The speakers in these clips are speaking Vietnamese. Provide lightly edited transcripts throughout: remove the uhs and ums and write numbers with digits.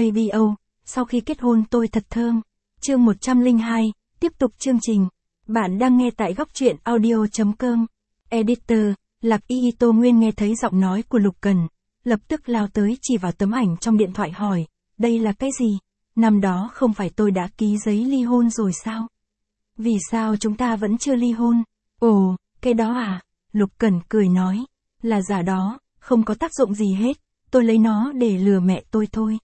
KBO, sau khi kết hôn tôi thật thơm. Chương 102, tiếp tục chương trình. Bạn đang nghe tại góc truyện audio.com. Editor, Lạc Y Tô Nguyên nghe thấy giọng nói của Lục Cần, lập tức lao tới chỉ vào tấm ảnh trong điện thoại hỏi, đây là cái gì? Năm đó không phải tôi đã ký giấy ly hôn rồi sao? Vì sao chúng ta vẫn chưa ly hôn? Ồ, cái đó à? Lục Cần cười nói, là giả đó, không có tác dụng gì hết, tôi lấy nó để lừa mẹ tôi thôi.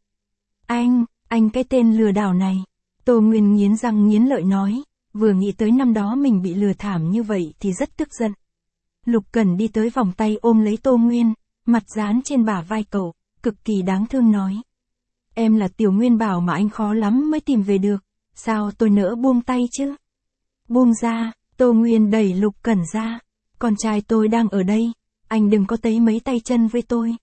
Anh cái tên lừa đảo này. Tô Nguyên nghiến răng nghiến lợi nói, vừa nghĩ tới năm đó mình bị lừa thảm như vậy thì rất tức giận. Lục Cần đi tới vòng tay ôm lấy Tô Nguyên, mặt dán trên bả vai cậu, cực kỳ đáng thương nói. Em là Tiểu Nguyên Bảo mà anh khó lắm mới tìm về được, sao tôi nỡ buông tay chứ? Buông ra, Tô Nguyên đẩy Lục Cần ra, con trai tôi đang ở đây, anh đừng có tấy mấy tay chân với tôi.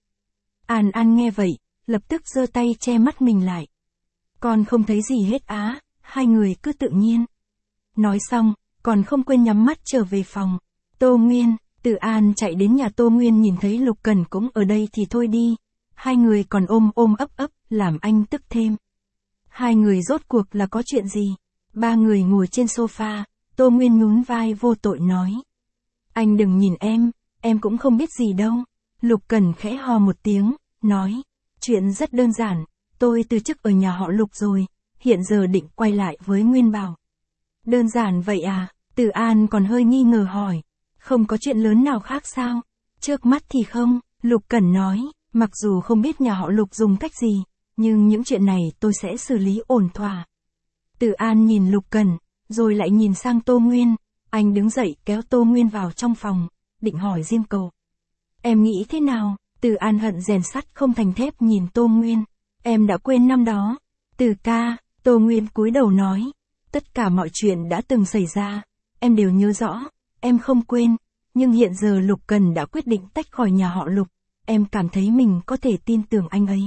An An nghe vậy, lập tức giơ tay che mắt mình lại. Con không thấy gì hết á, hai người cứ tự nhiên. Nói xong, còn không quên nhắm mắt trở về phòng. Tô Nguyên, Từ An chạy đến nhà Tô Nguyên nhìn thấy Lục Cần cũng ở đây thì thôi đi. Hai người còn ôm ấp, làm anh tức thêm. Hai người rốt cuộc là có chuyện gì? Ba người ngồi trên sofa, Tô Nguyên nhún vai vô tội nói. Anh đừng nhìn em cũng không biết gì đâu. Lục Cần khẽ ho một tiếng, nói. Chuyện rất đơn giản, tôi từ chức ở nhà họ Lục rồi, hiện giờ định quay lại với Nguyên Bảo. Đơn giản vậy à? Từ An còn hơi nghi ngờ hỏi. Không có chuyện lớn nào khác sao? Trước mắt thì không, Lục Cần nói, mặc dù không biết nhà họ Lục dùng cách gì, nhưng những chuyện này tôi sẽ xử lý ổn thỏa. Từ An nhìn Lục Cần, rồi lại nhìn sang Tô Nguyên, anh đứng dậy kéo Tô Nguyên vào trong phòng, định hỏi riêng cậu. Em nghĩ thế nào? Từ An hận rèn sắt không thành thép nhìn Tô Nguyên. Em đã quên năm đó. Từ ca, Tô Nguyên cúi đầu nói. Tất cả mọi chuyện đã từng xảy ra, em đều nhớ rõ, em không quên. Nhưng hiện giờ Lục Cần đã quyết định tách khỏi nhà họ Lục, em cảm thấy mình có thể tin tưởng anh ấy.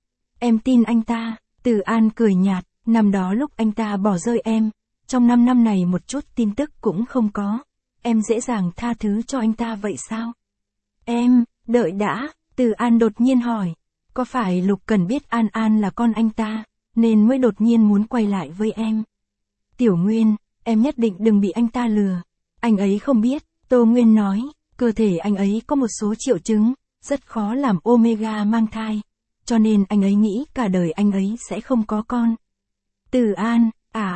Em tin anh ta. Từ An cười nhạt, năm đó lúc anh ta bỏ rơi em, trong 5 năm này một chút tin tức cũng không có. Em dễ dàng tha thứ cho anh ta vậy sao? Em, đợi đã, Từ An đột nhiên hỏi. Có phải Lục Cần biết An An là con anh ta, nên mới đột nhiên muốn quay lại với em? Tiểu Nguyên, em nhất định đừng bị anh ta lừa. Anh ấy không biết, Tô Nguyên nói, cơ thể anh ấy có một số triệu chứng, rất khó làm Omega mang thai. Cho nên anh ấy nghĩ cả đời anh ấy sẽ không có con. Từ An,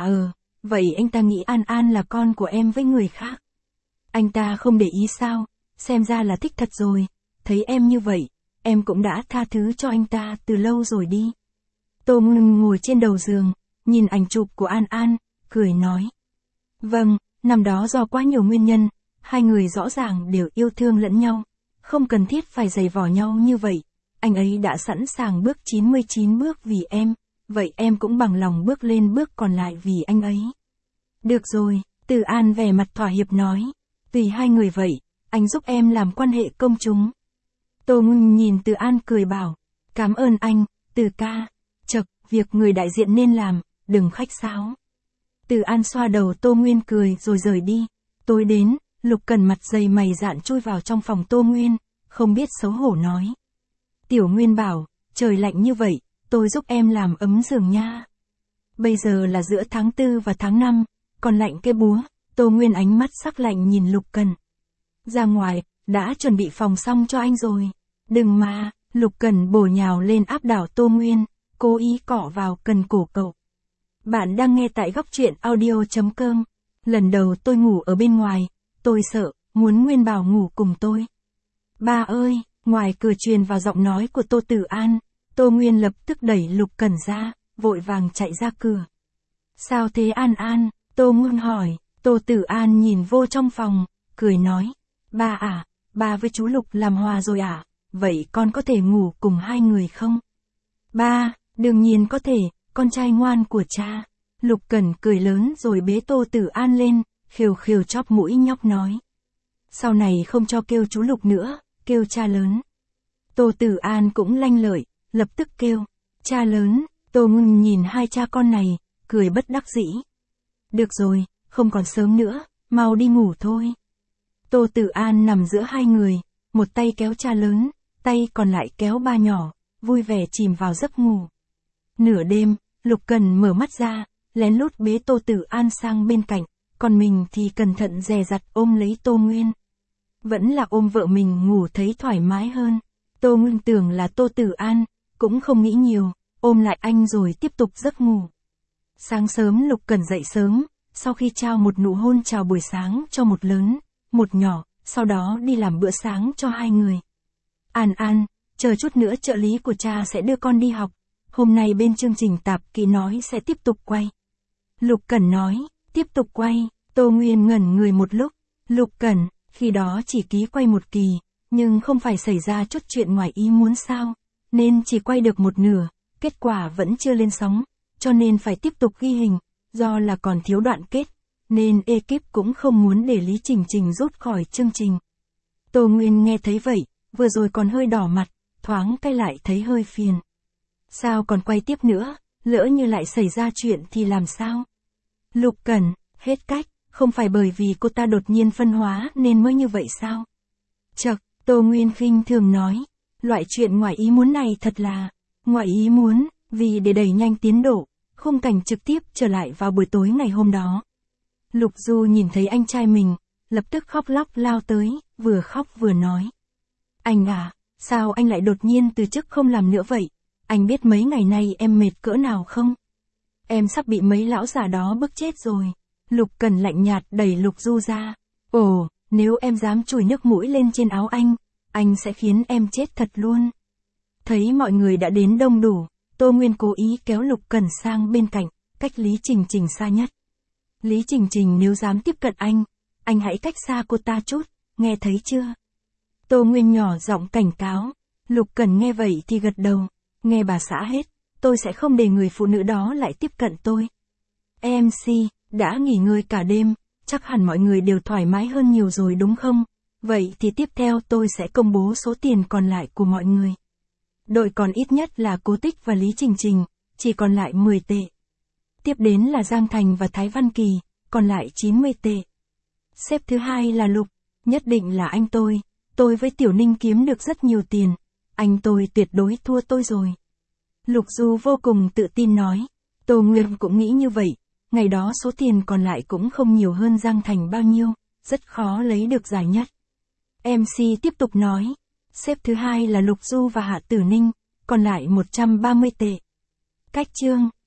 vậy anh ta nghĩ An An là con của em với người khác. Anh ta không để ý sao, xem ra là thích thật rồi, thấy em như vậy, em cũng đã tha thứ cho anh ta từ lâu rồi đi. Tô Ngưng ngồi trên đầu giường, nhìn ảnh chụp của An An, cười nói. Vâng, năm đó do quá nhiều nguyên nhân, hai người rõ ràng đều yêu thương lẫn nhau, không cần thiết phải giày vò nhau như vậy. Anh ấy đã sẵn sàng bước 99 bước vì em, vậy em cũng bằng lòng bước lên bước còn lại vì anh ấy. Được rồi, Từ An vẻ mặt thỏa hiệp nói. Tùy hai người vậy, anh giúp em làm quan hệ công chúng. Tô Ngưng nhìn Từ An cười bảo. Cảm ơn anh, Từ ca. Chật, việc người đại diện nên làm, đừng khách sáo. Từ An xoa đầu Tô Nguyên cười rồi rời đi. Tối đến, Lục Cần mặt dày mày dạn chui vào trong phòng Tô Nguyên, không biết xấu hổ nói. Tiểu Nguyên Bảo, trời lạnh như vậy, tôi giúp em làm ấm giường nha. Bây giờ là giữa tháng 4 và tháng 5, còn lạnh cái búa. Tô Nguyên ánh mắt sắc lạnh nhìn Lục Cần. Ra ngoài, đã chuẩn bị phòng xong cho anh rồi. Đừng mà, Lục Cần bổ nhào lên áp đảo Tô Nguyên, cố ý cọ vào cần cổ cậu. Bạn đang nghe tại góc truyện audio.com. Lần đầu tôi ngủ ở bên ngoài, tôi sợ, muốn Nguyên Bảo ngủ cùng tôi. Ba ơi, ngoài cửa truyền vào giọng nói của Tô Tử An, Tô Nguyên lập tức đẩy Lục Cần ra, vội vàng chạy ra cửa. Sao thế An An? Tô Nguyên hỏi. Tô Tử An nhìn vô trong phòng, cười nói. Ba à, ba với chú Lục làm hòa rồi à, vậy con có thể ngủ cùng hai người không? Ba, đương nhiên có thể, con trai ngoan của cha. Lục Cần cười lớn rồi bế Tô Tử An lên, khều khều chóp mũi nhóc nói. Sau này không cho kêu chú Lục nữa, kêu cha lớn. Tô Tử An cũng lanh lợi, lập tức kêu. Cha lớn, Tô Ngưng nhìn hai cha con này, cười bất đắc dĩ. Được rồi, không còn sớm nữa, mau đi ngủ thôi. Tô Tử An nằm giữa hai người, một tay kéo cha lớn, tay còn lại kéo ba nhỏ, vui vẻ chìm vào giấc ngủ. Nửa đêm, Lục Cần mở mắt ra, lén lút bế Tô Tử An sang bên cạnh, còn mình thì cẩn thận dè dặt ôm lấy Tô Nguyên. Vẫn là ôm vợ mình ngủ thấy thoải mái hơn. Tô Nguyên tưởng là Tô Tử An, cũng không nghĩ nhiều, ôm lại anh rồi tiếp tục giấc ngủ. Sáng sớm Lục Cần dậy sớm, sau khi trao một nụ hôn chào buổi sáng cho một lớn, một nhỏ, sau đó đi làm bữa sáng cho hai người. An An, chờ chút nữa trợ lý của cha sẽ đưa con đi học, hôm nay bên chương trình tạp kỹ nói sẽ tiếp tục quay. Lục Cẩn nói, tiếp tục quay, Tô Nguyên ngẩn người một lúc, Lục Cẩn, khi đó chỉ ký quay một kỳ, nhưng không phải xảy ra chút chuyện ngoài ý muốn sao, nên chỉ quay được một nửa, kết quả vẫn chưa lên sóng, cho nên phải tiếp tục ghi hình, do là còn thiếu đoạn kết, nên ekip cũng không muốn để Lý Trình Trình rút khỏi chương trình. Tô Nguyên nghe thấy vậy, vừa rồi còn hơi đỏ mặt, thoáng cái lại thấy hơi phiền. Sao còn quay tiếp nữa, lỡ như lại xảy ra chuyện thì làm sao? Lục Cẩn, hết cách, không phải bởi vì cô ta đột nhiên phân hóa nên mới như vậy sao? Chậc, Tô Nguyên khinh thường nói, loại chuyện ngoài ý muốn này thật là ngoại ý muốn, vì để đẩy nhanh tiến độ, khung cảnh trực tiếp trở lại vào buổi tối ngày hôm đó. Lục Du nhìn thấy anh trai mình, lập tức khóc lóc lao tới, vừa khóc vừa nói. Anh à, sao anh lại đột nhiên từ chức không làm nữa vậy? Anh biết mấy ngày nay em mệt cỡ nào không? Em sắp bị mấy lão già đó bức chết rồi. Lục Cần lạnh nhạt đẩy Lục Du ra. Ồ, nếu em dám chùi nước mũi lên trên áo anh sẽ khiến em chết thật luôn. Thấy mọi người đã đến đông đủ, Tô Nguyên cố ý kéo Lục Cần sang bên cạnh, cách Lý Trình Trình xa nhất. Lý Trình Trình nếu dám tiếp cận anh hãy cách xa cô ta chút, nghe thấy chưa? Tô Nguyên nhỏ giọng cảnh cáo. Lục Cần nghe vậy thì gật đầu, nghe bà xã hết, tôi sẽ không để người phụ nữ đó lại tiếp cận tôi. MC, đã nghỉ ngơi cả đêm, chắc hẳn mọi người đều thoải mái hơn nhiều rồi đúng không? Vậy thì tiếp theo tôi sẽ công bố số tiền còn lại của mọi người. Đội còn ít nhất là Cố Tích và Lý Trình Trình, chỉ còn lại 10 tệ. Tiếp đến là Giang Thành và Thái Văn Kỳ, còn lại 90 tệ. Xếp thứ hai là Lục, nhất định là anh tôi với Tiểu Ninh kiếm được rất nhiều tiền, anh tôi tuyệt đối thua tôi rồi. Lục Du vô cùng tự tin nói, Tô Nguyên cũng nghĩ như vậy, ngày đó số tiền còn lại cũng không nhiều hơn Giang Thành bao nhiêu, rất khó lấy được giải nhất. MC tiếp tục nói, xếp thứ hai là Lục Du và Hạ Tử Ninh, còn lại 130 tệ. Cách chương